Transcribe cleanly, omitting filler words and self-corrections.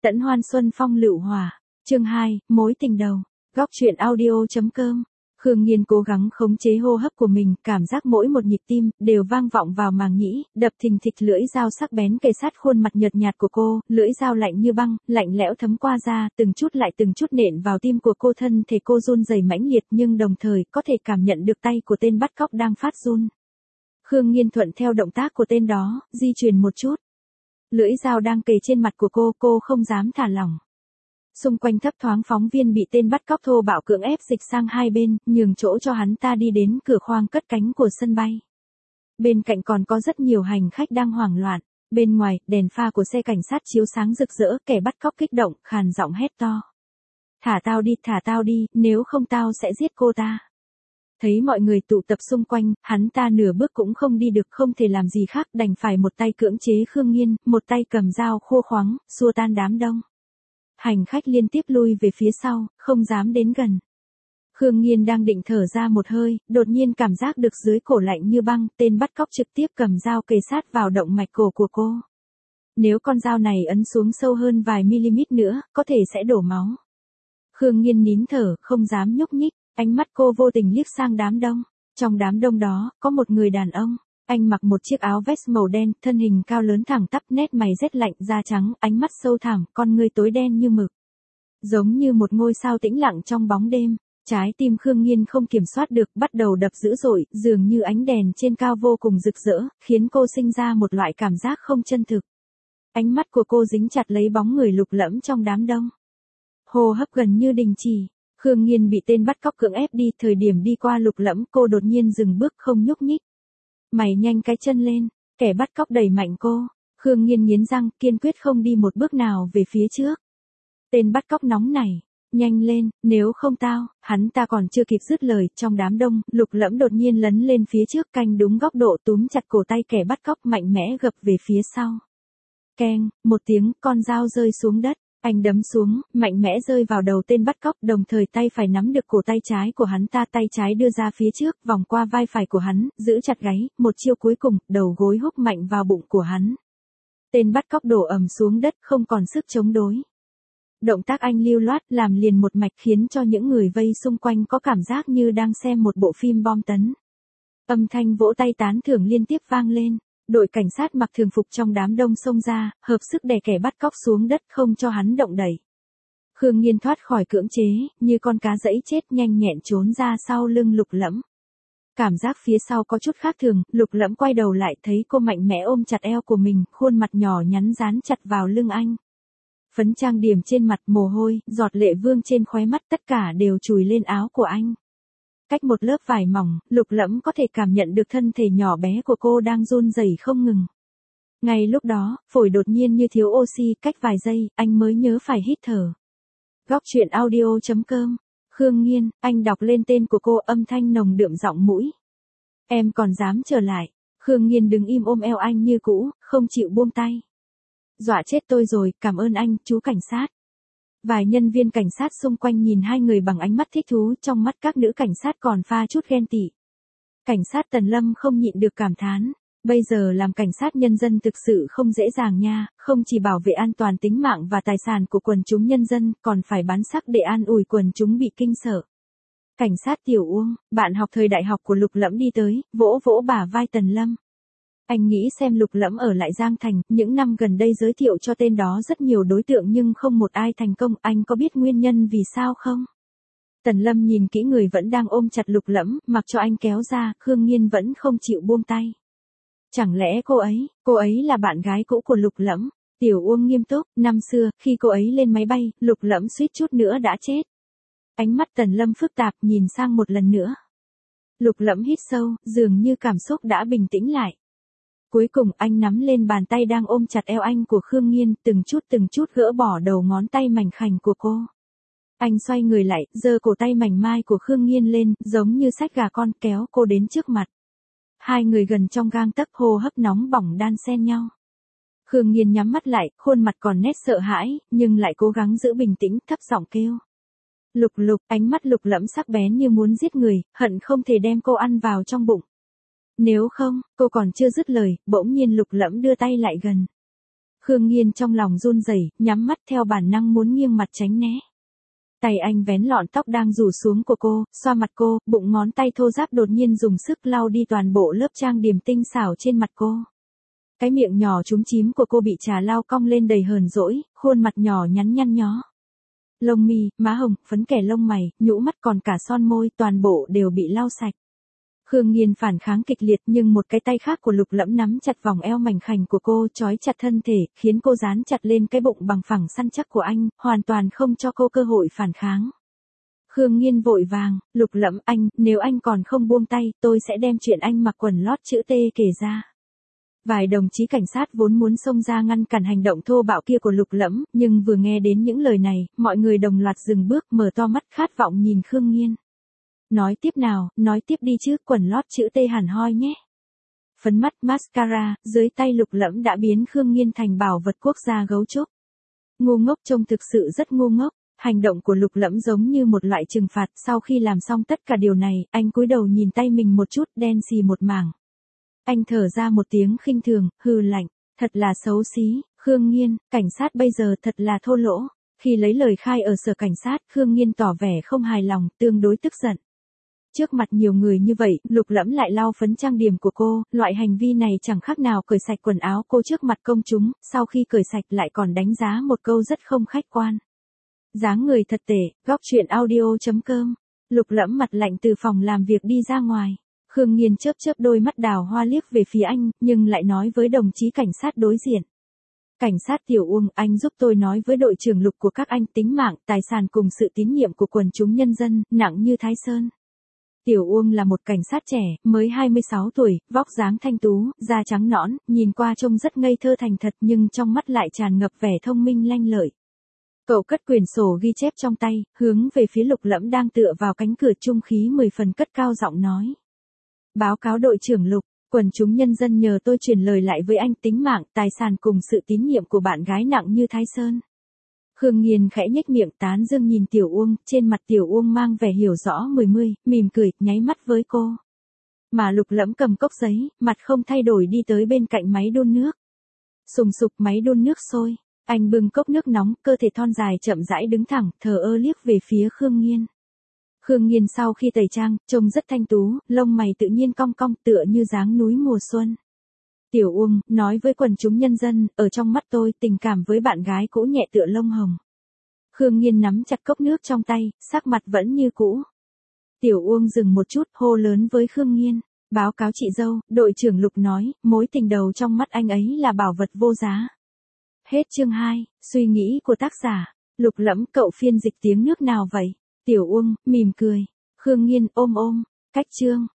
Tẫn hoan xuân phong lựu hòa. Chương 2, mối tình đầu. Góc truyện audio.com. Khương Nghiên cố gắng khống chế hô hấp của mình, cảm giác mỗi một nhịp tim đều vang vọng vào màng nhĩ, đập thình thịch. Lưỡi dao sắc bén kề sát khuôn mặt nhợt nhạt của cô, lưỡi dao lạnh như băng, lạnh lẽo thấm qua da, từng chút lại từng chút nện vào tim của cô. Thân thể cô run rẩy mãnh liệt, nhưng đồng thời có thể cảm nhận được tay của tên bắt cóc đang phát run. Khương Nghiên thuận theo động tác của tên đó, di chuyển một chút. Lưỡi dao đang kề trên mặt của cô không dám thả lỏng. Xung quanh thấp thoáng phóng viên bị tên bắt cóc thô bạo cưỡng ép dịch sang hai bên, nhường chỗ cho hắn ta đi đến cửa khoang cất cánh của sân bay. Bên cạnh còn có rất nhiều hành khách đang hoảng loạn. Bên ngoài, đèn pha của xe cảnh sát chiếu sáng rực rỡ, kẻ bắt cóc kích động, khàn giọng hét to. Thả tao đi, nếu không tao sẽ giết cô ta. Thấy mọi người tụ tập xung quanh, hắn ta nửa bước cũng không đi được, không thể làm gì khác, đành phải một tay cưỡng chế Khương Nghiên, một tay cầm dao khô khoắng, xua tan đám đông. Hành khách liên tiếp lui về phía sau, không dám đến gần. Khương Nghiên đang định thở ra một hơi, đột nhiên cảm giác được dưới cổ lạnh như băng, tên bắt cóc trực tiếp cầm dao kề sát vào động mạch cổ của cô. Nếu con dao này ấn xuống sâu hơn vài mm nữa, có thể sẽ đổ máu. Khương Nghiên nín thở, không dám nhúc nhích, ánh mắt cô vô tình liếc sang đám đông. Trong đám đông đó, có một người đàn ông. Anh mặc một chiếc áo vest màu đen, thân hình cao lớn thẳng tắp, nét mày rét lạnh, da trắng, ánh mắt sâu thẳm, con ngươi tối đen như mực. Giống như một ngôi sao tĩnh lặng trong bóng đêm. Trái tim Khương Nghiên không kiểm soát được, bắt đầu đập dữ dội, dường như ánh đèn trên cao vô cùng rực rỡ, khiến cô sinh ra một loại cảm giác không chân thực. Ánh mắt của cô dính chặt lấy bóng người Lục Lẫm trong đám đông. Hô hấp gần như đình chỉ. Khương Nghiên bị tên bắt cóc cưỡng ép đi, thời điểm đi qua Lục Lẫm, cô đột nhiên dừng bước không nhúc nhích. Mày nhanh cái chân lên, kẻ bắt cóc đẩy mạnh cô. Khương Nghiên nghiến răng, kiên quyết không đi một bước nào về phía trước. Tên bắt cóc nóng nảy, nhanh lên, nếu không tao, hắn ta còn chưa kịp dứt lời, trong đám đông, Lục Lẫm đột nhiên lấn lên phía trước, canh đúng góc độ, túm chặt cổ tay kẻ bắt cóc, mạnh mẽ gập về phía sau. Keng, một tiếng, con dao rơi xuống đất. Anh đấm xuống, mạnh mẽ rơi vào đầu tên bắt cóc, đồng thời tay phải nắm được cổ tay trái của hắn ta, tay trái đưa ra phía trước, vòng qua vai phải của hắn, giữ chặt gáy, một chiêu cuối cùng, đầu gối húc mạnh vào bụng của hắn. Tên bắt cóc đổ ầm xuống đất, không còn sức chống đối. Động tác anh lưu loát, làm liền một mạch, khiến cho những người vây xung quanh có cảm giác như đang xem một bộ phim bom tấn. Âm thanh vỗ tay tán thưởng liên tiếp vang lên. Đội cảnh sát mặc thường phục trong đám đông xông ra, hợp sức đè kẻ bắt cóc xuống đất, không cho hắn động đậy. Khương Nghiên thoát khỏi cưỡng chế, như con cá giẫy chết, nhanh nhẹn trốn ra sau lưng Lục Lẫm. Cảm giác phía sau có chút khác thường, Lục Lẫm quay đầu lại, thấy cô mạnh mẽ ôm chặt eo của mình, khuôn mặt nhỏ nhắn dán chặt vào lưng anh. Phấn trang điểm trên mặt, mồ hôi, giọt lệ vương trên khóe mắt, tất cả đều chùi lên áo của anh. Cách một lớp vải mỏng, Lục Lẫm có thể cảm nhận được thân thể nhỏ bé của cô đang run rẩy không ngừng. Ngay lúc đó, phổi đột nhiên như thiếu oxy, cách vài giây, anh mới nhớ phải hít thở. Góc truyện audio.com. Khương Nghiên, anh đọc lên tên của cô, âm thanh nồng đượm giọng mũi. Em còn dám trở lại. Khương Nghiên đứng im ôm eo anh như cũ, không chịu buông tay. Dọa chết tôi rồi, cảm ơn anh, chú cảnh sát. Vài nhân viên cảnh sát xung quanh nhìn hai người bằng ánh mắt thích thú, trong mắt các nữ cảnh sát còn pha chút ghen tị. Cảnh sát Tần Lâm không nhịn được cảm thán, bây giờ làm cảnh sát nhân dân thực sự không dễ dàng nha, không chỉ bảo vệ an toàn tính mạng và tài sản của quần chúng nhân dân, còn phải bán sắc để an ủi quần chúng bị kinh sợ. Cảnh sát Tiểu Uông, bạn học thời đại học của Lục Lẫm đi tới, vỗ vỗ bả vai Tần Lâm. Anh nghĩ xem Lục Lẫm ở lại Giang Thành, những năm gần đây giới thiệu cho tên đó rất nhiều đối tượng nhưng không một ai thành công, anh có biết nguyên nhân vì sao không? Tần Lâm nhìn kỹ người vẫn đang ôm chặt Lục Lẫm, mặc cho anh kéo ra, Khương Nghiên vẫn không chịu buông tay. Chẳng lẽ cô ấy là bạn gái cũ của Lục Lẫm? Tiểu Uông nghiêm túc, năm xưa, khi cô ấy lên máy bay, Lục Lẫm suýt chút nữa đã chết. Ánh mắt Tần Lâm phức tạp, nhìn sang một lần nữa. Lục Lẫm hít sâu, dường như cảm xúc đã bình tĩnh lại. Cuối cùng anh nắm lên bàn tay đang ôm chặt eo anh của Khương Nghiên, từng chút gỡ bỏ đầu ngón tay mảnh khảnh của cô. Anh xoay người lại, giơ cổ tay mảnh mai của Khương Nghiên lên, giống như xách gà con, kéo cô đến trước mặt. Hai người gần trong gang tấc, hô hấp nóng bỏng đan xen nhau. Khương Nghiên nhắm mắt lại, khuôn mặt còn nét sợ hãi, nhưng lại cố gắng giữ bình tĩnh, thấp giọng kêu. Lục Lục, ánh mắt Lục Lẫm sắc bén như muốn giết người, hận không thể đem cô ăn vào trong bụng. Nếu không, cô còn chưa dứt lời, bỗng nhiên Lục Lẫm đưa tay lại gần. Khương Nghiên trong lòng run rẩy, nhắm mắt theo bản năng muốn nghiêng mặt tránh né. Tay anh vén lọn tóc đang rủ xuống của cô, xoa mặt cô, bụng ngón tay thô ráp đột nhiên dùng sức lau đi toàn bộ lớp trang điểm tinh xảo trên mặt cô. Cái miệng nhỏ chúm chím của cô bị trà lau cong lên đầy hờn dỗi, khuôn mặt nhỏ nhắn nhăn nhó. Lông mi, má hồng, phấn kẻ lông mày, nhũ mắt còn cả son môi toàn bộ đều bị lau sạch. Khương Nghiên phản kháng kịch liệt nhưng một cái tay khác của Lục Lẫm nắm chặt vòng eo mảnh khảnh của cô, trói chặt thân thể, khiến cô dán chặt lên cái bụng bằng phẳng săn chắc của anh, hoàn toàn không cho cô cơ hội phản kháng. Khương Nghiên vội vàng, Lục Lẫm anh, nếu anh còn không buông tay, tôi sẽ đem chuyện anh mặc quần lót chữ T kể ra. Vài đồng chí cảnh sát vốn muốn xông ra ngăn cản hành động thô bạo kia của Lục Lẫm, nhưng vừa nghe đến những lời này, mọi người đồng loạt dừng bước mở to mắt khát vọng nhìn Khương Nghiên. Nói tiếp nào, nói tiếp đi chứ, quần lót chữ T hẳn hoi nhé. Phấn mắt, mascara, dưới tay Lục Lẫm đã biến Khương Nghiên thành bảo vật quốc gia gấu trúc. Ngu ngốc trông thực sự rất ngu ngốc, hành động của Lục Lẫm giống như một loại trừng phạt, sau khi làm xong tất cả điều này, anh cúi đầu nhìn tay mình một chút, đen xì một mảng. Anh thở ra một tiếng khinh thường, hừ lạnh, thật là xấu xí, Khương Nghiên, cảnh sát bây giờ thật là thô lỗ. Khi lấy lời khai ở sở cảnh sát, Khương Nghiên tỏ vẻ không hài lòng, tương đối tức giận. Trước mặt nhiều người như vậy, Lục Lẫm lại lau phấn trang điểm của cô, loại hành vi này chẳng khác nào cởi sạch quần áo cô trước mặt công chúng, sau khi cởi sạch lại còn đánh giá một câu rất không khách quan. Dáng người thật tệ, góc truyện audio.com. Lục Lẫm mặt lạnh từ phòng làm việc đi ra ngoài. Khương Nghiên chớp chớp đôi mắt đào hoa liếc về phía anh, nhưng lại nói với đồng chí cảnh sát đối diện. Cảnh sát Tiểu Uông, anh giúp tôi nói với đội trưởng Lục của các anh tính mạng, tài sản cùng sự tín nhiệm của quần chúng nhân dân, nặng như Thái Sơn. Tiểu Uông là một cảnh sát trẻ, mới 26 tuổi, vóc dáng thanh tú, da trắng nõn, nhìn qua trông rất ngây thơ thành thật nhưng trong mắt lại tràn ngập vẻ thông minh lanh lợi. Cậu cất quyển sổ ghi chép trong tay, hướng về phía Lục Lẫm đang tựa vào cánh cửa trung khí 10 phần cất cao giọng nói. Báo cáo đội trưởng Lục, quần chúng nhân dân nhờ tôi truyền lời lại với anh tính mạng, tài sản cùng sự tín nhiệm của bạn gái nặng như Thái Sơn. Khương Nghiên khẽ nhếch miệng tán dương nhìn Tiểu Uông, trên mặt Tiểu Uông mang vẻ hiểu rõ mỉm cười, nháy mắt với cô. Mà Lục Lẫm cầm cốc giấy, mặt không thay đổi đi tới bên cạnh máy đun nước. Sùng sục máy đun nước sôi, anh bưng cốc nước nóng, cơ thể thon dài chậm rãi đứng thẳng, thờ ơ liếc về phía Khương Nghiên. Khương Nghiên sau khi tẩy trang, trông rất thanh tú, lông mày tự nhiên cong cong tựa như dáng núi mùa xuân. Tiểu Uông, nói với quần chúng nhân dân, ở trong mắt tôi, tình cảm với bạn gái cũ nhẹ tựa lông hồng. Khương Nghiên nắm chặt cốc nước trong tay, sắc mặt vẫn như cũ. Tiểu Uông dừng một chút, hô lớn với Khương Nghiên. Báo cáo chị dâu, đội trưởng Lục nói, mối tình đầu trong mắt anh ấy là bảo vật vô giá. Hết chương 2, suy nghĩ của tác giả. Lục Lẫm, cậu phiên dịch tiếng nước nào vậy? Tiểu Uông, mỉm cười. Khương Nghiên, ôm. Cách chương.